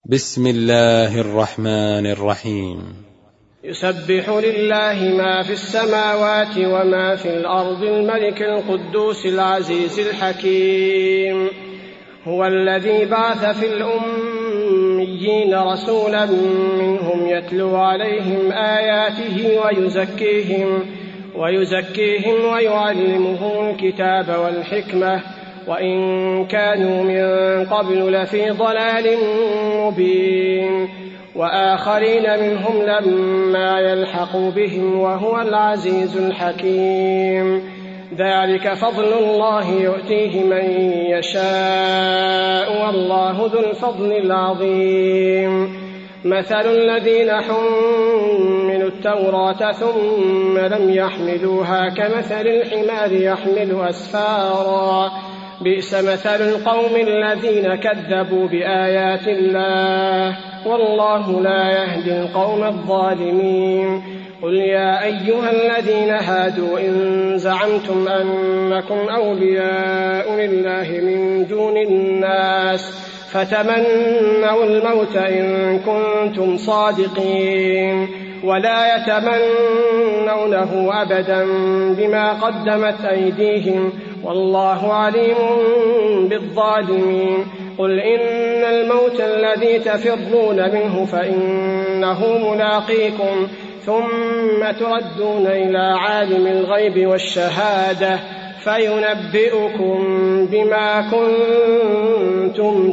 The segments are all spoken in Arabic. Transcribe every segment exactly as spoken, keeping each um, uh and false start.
بسم الله الرحمن الرحيم. يسبح لله ما في السماوات وما في الأرض الملك القدوس العزيز الحكيم. هو الذي بعث في الأميين رسولا منهم يتلو عليهم آياته ويزكيهم ويزكيهم ويعلمهم الكتاب والحكمة وإن كانوا من قبل لفي ضلال مبين، وآخرين منهم لما يلحقوا بهم وهو العزيز الحكيم. ذلك فضل الله يؤتيه من يشاء والله ذو الفضل العظيم. مثل الذين حملوا التوراة ثم لم يحملوها كمثل الحمار يحمل أسفارا، بئس مثل القوم الذين كذبوا بآيات الله والله لا يهدي القوم الظالمين. قل يا أيها الذين هادوا إن زعمتم أنكم أولياء لله من دون الناس فتمنوا الموت إن كنتم صادقين، ولا يتمنونه أبدا بما قدمت أيديهم والله عليم بالظالمين. قل إن الموت الذي تفرون منه فإنه ملاقيكم ثم تردون إلى عالم الغيب والشهادة فينبئكم بما كنتم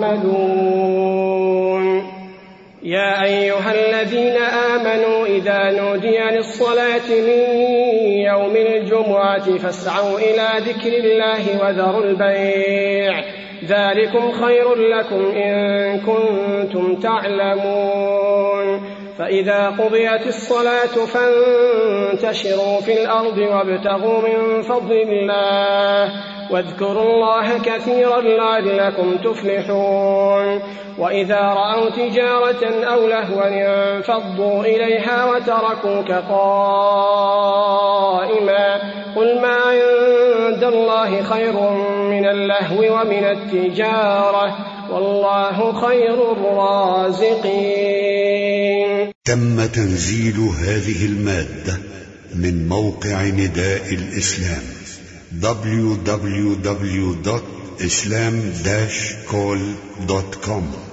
تعملون. يا أيها الذين آمنوا إذا نودي للصلاة من يوم الجمعة فاسعوا إلى ذكر الله وذروا البيع، ذلكم خير لكم إن كنتم تعلمون. فإذا قضيت الصلاة فانتشروا في الأرض وابتغوا من فضل الله واذكروا الله كثيرا لعلكم تفلحون. وإذا رأوا تجارة أو لهوا انفضوا إليها وتركوك قائما، قل ما عند الله خير من اللهو ومن التجارة والله خير الرازقين. تم تنزيل هذه المادة من موقع نداء الإسلام دبليو دبليو دبليو دوت إسلام داش كول دوت كوم.